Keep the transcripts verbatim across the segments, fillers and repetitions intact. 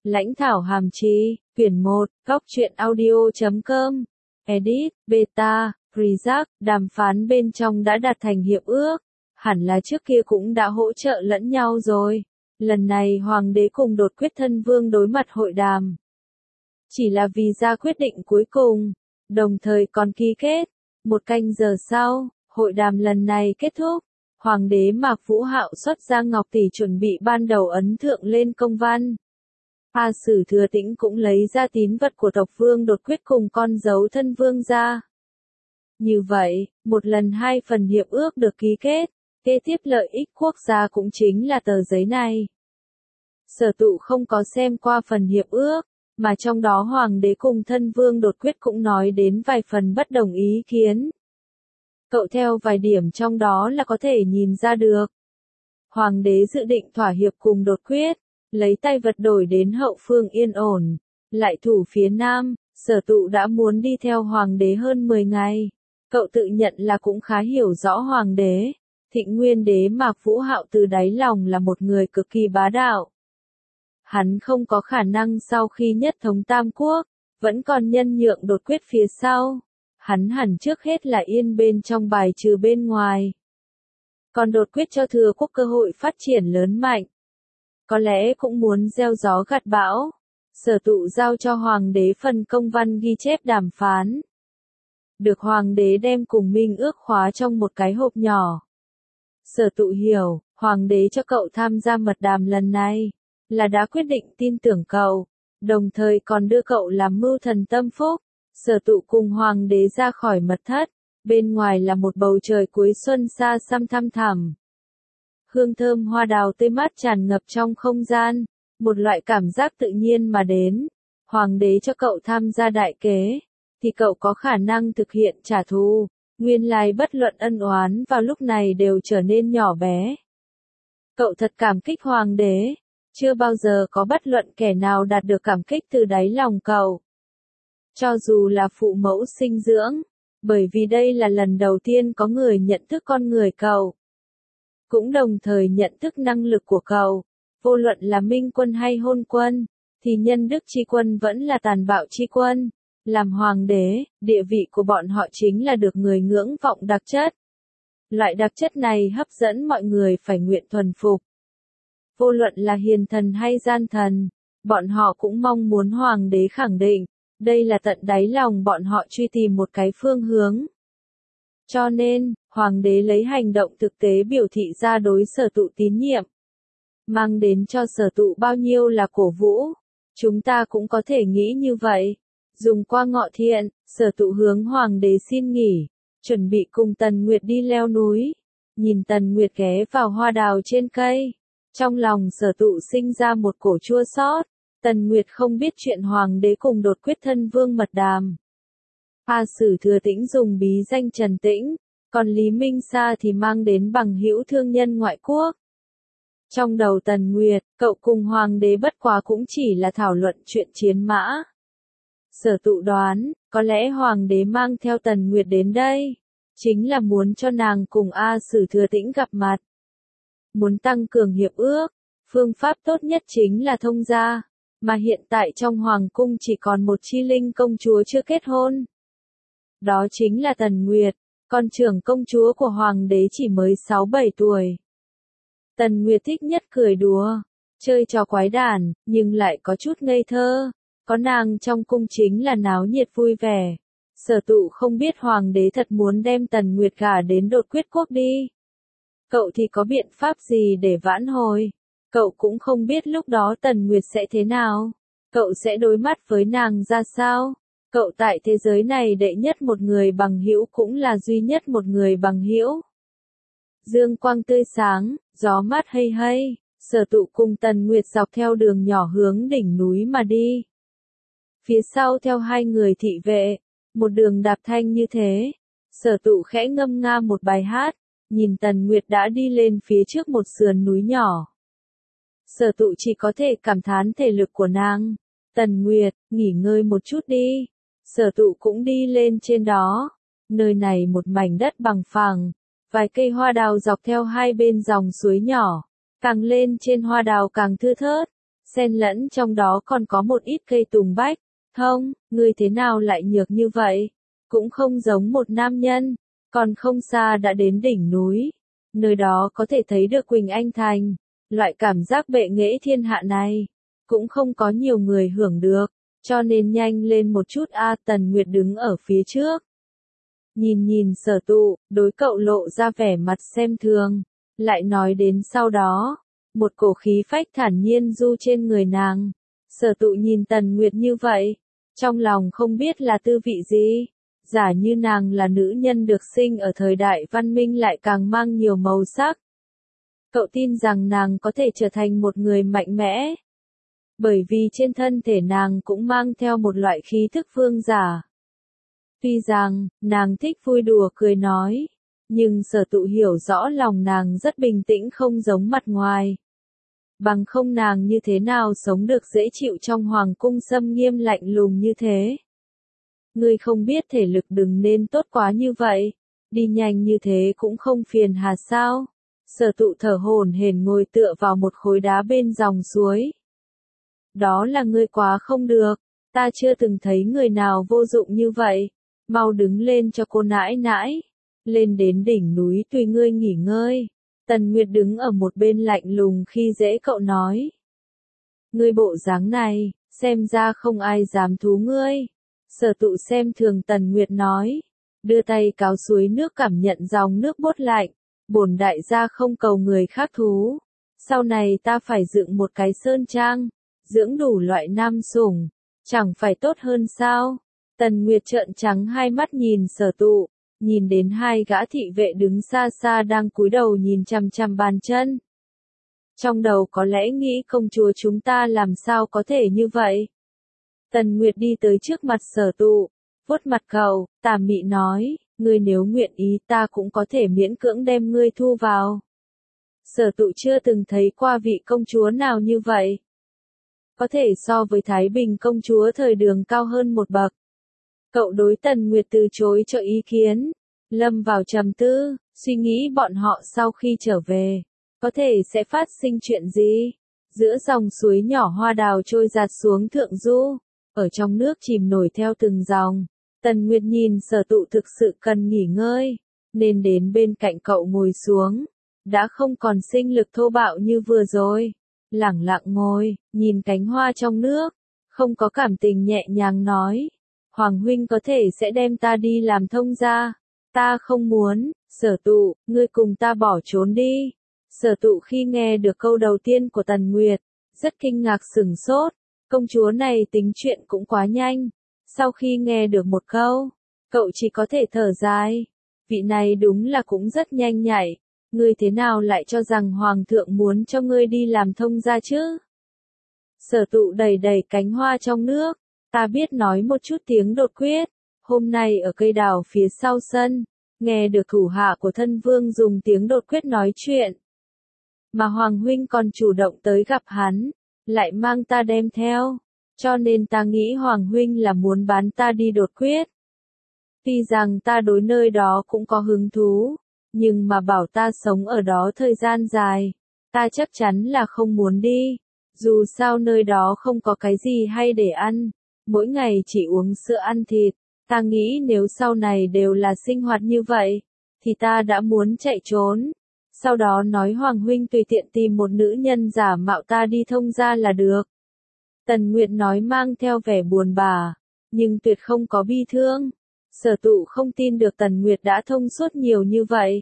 Lãnh thảo hàm chi, quyển một, góc truyện audio chấm com, edit, beta, Rizak, đàm phán bên trong đã đạt thành hiệp ước, hẳn là trước kia cũng đã hỗ trợ lẫn nhau rồi. Lần này hoàng đế cùng đột quyết thân vương đối mặt hội đàm. Chỉ là vì ra quyết định cuối cùng, đồng thời còn ký kết. Một canh giờ sau, hội đàm lần này kết thúc, hoàng đế Mạc Vũ Hạo xuất ra ngọc tỷ chuẩn bị ban đầu ấn thượng lên công văn. A Sử Thừa Tĩnh cũng lấy ra tín vật của tộc vương đột quyết cùng con dấu thân vương ra. Như vậy, một lần hai phần hiệp ước được ký kết, kế tiếp lợi ích quốc gia cũng chính là tờ giấy này. Sở Tụ không có xem qua phần hiệp ước, mà trong đó hoàng đế cùng thân vương đột quyết cũng nói đến vài phần bất đồng ý kiến. Cậu theo vài điểm trong đó là có thể nhìn ra được. Hoàng đế dự định thỏa hiệp cùng đột quyết, lấy tay vật đổi đến hậu phương yên ổn, lại thủ phía nam. Sở Tụ đã muốn đi theo hoàng đế hơn mười ngày. Cậu tự nhận là cũng khá hiểu rõ hoàng đế. Thịnh Nguyên đế Mạc Vũ Hạo từ đáy lòng là một người cực kỳ bá đạo. Hắn không có khả năng sau khi nhất thống Tam Quốc, vẫn còn nhân nhượng đột quyết phía sau. Hắn hẳn trước hết là yên bên trong bài trừ bên ngoài. Còn đột quyết cho Thừa Quốc cơ hội phát triển lớn mạnh. Có lẽ cũng muốn gieo gió gặt bão. Sở Tụ giao cho hoàng đế phần công văn ghi chép đàm phán. Được hoàng đế đem cùng minh ước khóa trong một cái hộp nhỏ. Sở Tụ hiểu, hoàng đế cho cậu tham gia mật đàm lần này, là đã quyết định tin tưởng cậu, đồng thời còn đưa cậu làm mưu thần tâm phúc. Sở Tụ cùng hoàng đế ra khỏi mật thất, bên ngoài là một bầu trời cuối xuân xa xăm thăm thẳm. Hương thơm hoa đào tươi mát tràn ngập trong không gian, một loại cảm giác tự nhiên mà đến. Hoàng đế cho cậu tham gia đại kế, thì cậu có khả năng thực hiện trả thù. Nguyên lai bất luận ân oán vào lúc này đều trở nên nhỏ bé. Cậu thật cảm kích hoàng đế, chưa bao giờ có bất luận kẻ nào đạt được cảm kích từ đáy lòng cậu. Cho dù là phụ mẫu sinh dưỡng, bởi vì đây là lần đầu tiên có người nhận thức con người cậu. Cũng đồng thời nhận thức năng lực của cậu, vô luận là minh quân hay hôn quân, thì nhân đức chi quân vẫn là tàn bạo chi quân. Làm hoàng đế, địa vị của bọn họ chính là được người ngưỡng vọng đặc chất. Loại đặc chất này hấp dẫn mọi người phải nguyện thuần phục. Vô luận là hiền thần hay gian thần, bọn họ cũng mong muốn hoàng đế khẳng định, đây là tận đáy lòng bọn họ truy tìm một cái phương hướng. Cho nên, hoàng đế lấy hành động thực tế biểu thị ra đối Sở Tụ tín nhiệm. Mang đến cho Sở Tụ bao nhiêu là cổ vũ, chúng ta cũng có thể nghĩ như vậy. Dùng qua ngọ thiện, Sở Tụ hướng hoàng đế xin nghỉ, chuẩn bị cùng Tần Nguyệt đi leo núi. Nhìn Tần Nguyệt ghé vào hoa đào trên cây, trong lòng Sở Tụ sinh ra một cổ chua xót. Tần Nguyệt không biết chuyện hoàng đế cùng đột quyết thân vương mật đàm. A Sử Thừa Tĩnh dùng bí danh Trần Tĩnh, còn Lý Minh Sa thì mang đến bằng hữu thương nhân ngoại quốc. Trong đầu Tần Nguyệt, cậu cùng hoàng đế bất quá cũng chỉ là thảo luận chuyện chiến mã. Sở Tụ đoán, có lẽ hoàng đế mang theo Tần Nguyệt đến đây, chính là muốn cho nàng cùng A Sử Thừa Tĩnh gặp mặt. Muốn tăng cường hiệp ước, phương pháp tốt nhất chính là thông gia, mà hiện tại trong hoàng cung chỉ còn một chi linh công chúa chưa kết hôn. Đó chính là Tần Nguyệt, con trưởng công chúa của hoàng đế chỉ mới sáu bảy tuổi. Tần Nguyệt thích nhất cười đùa, chơi trò quái đản, nhưng lại có chút ngây thơ. Có nàng trong cung chính là náo nhiệt vui vẻ. Sở Tụ không biết hoàng đế thật muốn đem Tần Nguyệt gả đến đột quyết quốc đi. Cậu thì có biện pháp gì để vãn hồi? Cậu cũng không biết lúc đó Tần Nguyệt sẽ thế nào. Cậu sẽ đối mắt với nàng ra sao? Cậu tại thế giới này đệ nhất một người bằng hữu cũng là duy nhất một người bằng hữu. Dương quang tươi sáng, gió mát hay hay, Sở Tụ cùng Tần Nguyệt dọc theo đường nhỏ hướng đỉnh núi mà đi. Phía sau theo hai người thị vệ, một đường đạp thanh như thế. Sở Tụ khẽ ngâm nga một bài hát, nhìn Tần Nguyệt đã đi lên phía trước một sườn núi nhỏ. Sở Tụ chỉ có thể cảm thán thể lực của nàng. Tần Nguyệt, nghỉ ngơi một chút đi. Sở Tụ cũng đi lên trên đó. Nơi này một mảnh đất bằng phẳng, vài cây hoa đào dọc theo hai bên dòng suối nhỏ. Càng lên trên hoa đào càng thưa thớt, xen lẫn trong đó còn có một ít cây tùng bách. Thông, ngươi thế nào lại nhược như vậy? Cũng không giống một nam nhân, còn không xa đã đến đỉnh núi. Nơi đó có thể thấy được Quỳnh Anh Thành, loại cảm giác bệ nghệ thiên hạ này, cũng không có nhiều người hưởng được, cho nên nhanh lên một chút a. Tần Nguyệt đứng ở phía trước. Nhìn nhìn Sở Tụ, đối cậu lộ ra vẻ mặt xem thường, lại nói đến sau đó, một cổ khí phách thản nhiên du trên người nàng. Sở Tụ nhìn Tần Nguyệt như vậy, trong lòng không biết là tư vị gì. Giả như nàng là nữ nhân được sinh ở thời đại văn minh lại càng mang nhiều màu sắc. Cậu tin rằng nàng có thể trở thành một người mạnh mẽ. Bởi vì trên thân thể nàng cũng mang theo một loại khí thức vương giả. Tuy rằng, nàng thích vui đùa cười nói, nhưng Sở Tụ hiểu rõ lòng nàng rất bình tĩnh không giống mặt ngoài. Bằng không nàng như thế nào sống được dễ chịu trong hoàng cung xâm nghiêm lạnh lùng như thế. Ngươi không biết thể lực đừng nên tốt quá như vậy, đi nhanh như thế cũng không phiền hà sao. Sở Tụ thở hổn hển ngồi tựa vào một khối đá bên dòng suối. Đó là ngươi quá không được, ta chưa từng thấy người nào vô dụng như vậy, mau đứng lên cho cô nãi nãi, lên đến đỉnh núi tùy ngươi nghỉ ngơi. Tần Nguyệt đứng ở một bên lạnh lùng khi dễ cậu nói. Ngươi bộ dáng này, xem ra không ai dám thú ngươi. Sở Tụ xem thường Tần Nguyệt nói, đưa tay cáo suối nước cảm nhận dòng nước bốt lạnh, bổn đại gia không cầu người khác thú. Sau này ta phải dựng một cái sơn trang, dưỡng đủ loại nam sủng, chẳng phải tốt hơn sao? Tần Nguyệt trợn trắng hai mắt nhìn Sở Tụ, nhìn đến hai gã thị vệ đứng xa xa đang cúi đầu nhìn chằm chằm bàn chân. Trong đầu có lẽ nghĩ công chúa chúng ta làm sao có thể như vậy? Tần Nguyệt đi tới trước mặt Sở Tụ, vuốt mặt cậu, tà mị nói, ngươi nếu nguyện ý ta cũng có thể miễn cưỡng đem ngươi thu vào. Sở Tụ chưa từng thấy qua vị công chúa nào như vậy. Có thể so với Thái Bình công chúa thời Đường cao hơn một bậc. Cậu đối Tần Nguyệt từ chối cho ý kiến, lâm vào trầm tư, suy nghĩ bọn họ sau khi trở về, có thể sẽ phát sinh chuyện gì. Giữa dòng suối nhỏ hoa đào trôi giạt xuống thượng du, ở trong nước chìm nổi theo từng dòng. Tần Nguyệt nhìn Sở Tụ thực sự cần nghỉ ngơi, nên đến bên cạnh cậu ngồi xuống, đã không còn sinh lực thô bạo như vừa rồi. Lẳng lặng ngồi, nhìn cánh hoa trong nước, không có cảm tình nhẹ nhàng nói. Hoàng huynh có thể sẽ đem ta đi làm thông gia. Ta không muốn. Sở Tụ, ngươi cùng ta bỏ trốn đi. Sở Tụ khi nghe được câu đầu tiên của Tần Nguyệt, rất kinh ngạc sửng sốt. Công chúa này tính chuyện cũng quá nhanh. Sau khi nghe được một câu, cậu chỉ có thể thở dài. Vị này đúng là cũng rất nhanh nhạy. Ngươi thế nào lại cho rằng Hoàng thượng muốn cho ngươi đi làm thông gia chứ? Sở Tụ đẩy đẩy cánh hoa trong nước. Ta biết nói một chút tiếng đột quyết. Hôm nay ở cây đào phía sau sân, nghe được thủ hạ của thân vương dùng tiếng đột quyết nói chuyện. Mà Hoàng huynh còn chủ động tới gặp hắn, lại mang ta đem theo. Cho nên ta nghĩ Hoàng huynh là muốn bán ta đi đột quyết. Tuy rằng ta đối nơi đó cũng có hứng thú, nhưng mà bảo ta sống ở đó thời gian dài, ta chắc chắn là không muốn đi. Dù sao nơi đó không có cái gì hay để ăn, mỗi ngày chỉ uống sữa ăn thịt. Ta nghĩ nếu sau này đều là sinh hoạt như vậy, thì ta đã muốn chạy trốn. Sau đó nói Hoàng huynh tùy tiện tìm một nữ nhân giả mạo ta đi thông gia là được. Tần Nguyệt nói mang theo vẻ buồn bã, nhưng tuyệt không có bi thương. Sở Tụ không tin được Tần Nguyệt đã thông suốt nhiều như vậy.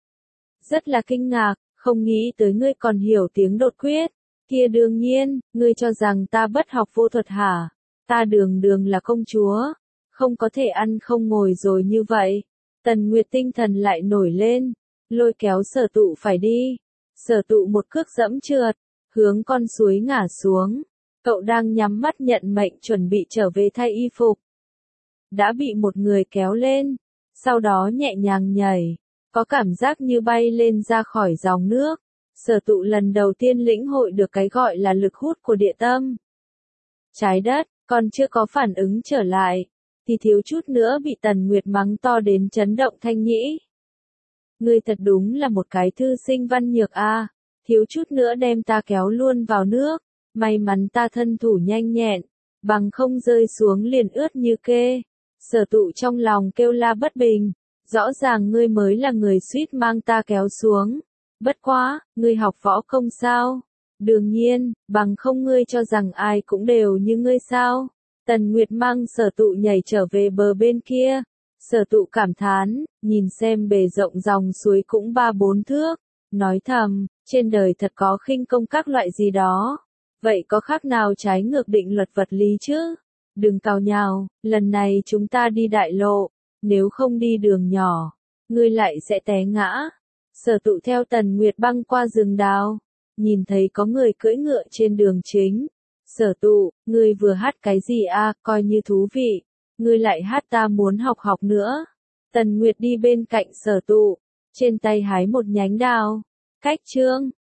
Rất là kinh ngạc, không nghĩ tới ngươi còn hiểu tiếng đột quyết. Kia đương nhiên, ngươi cho rằng ta bất học vô thuật hả? Ta đường đường là công chúa, không có thể ăn không ngồi rồi như vậy. Tần Nguyệt tinh thần lại nổi lên, lôi kéo Sở Tụ phải đi. Sở Tụ một cước dẫm trượt, hướng con suối ngả xuống. Cậu đang nhắm mắt nhận mệnh chuẩn bị trở về thay y phục. Đã bị một người kéo lên, sau đó nhẹ nhàng nhảy, có cảm giác như bay lên ra khỏi dòng nước. Sở Tụ lần đầu tiên lĩnh hội được cái gọi là lực hút của địa tâm. Trái đất, còn chưa có phản ứng trở lại, thì thiếu chút nữa bị Tần Nguyệt mắng to đến chấn động thanh nhĩ. Ngươi thật đúng là một cái thư sinh văn nhược a, thiếu chút nữa đem ta kéo luôn vào nước. May mắn ta thân thủ nhanh nhẹn, bằng không rơi xuống liền ướt như kê. Sở tụ trong lòng kêu la bất bình, rõ ràng ngươi mới là người suýt mang ta kéo xuống. Bất quá, ngươi học võ công sao? Đương nhiên, bằng không ngươi cho rằng ai cũng đều như ngươi sao? Tần Nguyệt mang sở tụ nhảy trở về bờ bên kia. Sở tụ cảm thán, nhìn xem bề rộng dòng suối cũng ba bốn thước. Nói thầm, trên đời thật có khinh công các loại gì đó. Vậy có khác nào trái ngược định luật vật lý chứ? Đừng cào nhào, lần này chúng ta đi đại lộ. Nếu không đi đường nhỏ, ngươi lại sẽ té ngã. Sở tụ theo Tần Nguyệt băng qua rừng đào. Nhìn thấy có người cưỡi ngựa trên đường chính. Sở tụ, ngươi vừa hát cái gì a, coi như thú vị. Ngươi lại hát ta muốn học học nữa. Tần Nguyệt đi bên cạnh sở tụ, trên tay hái một nhánh đào. Cách chương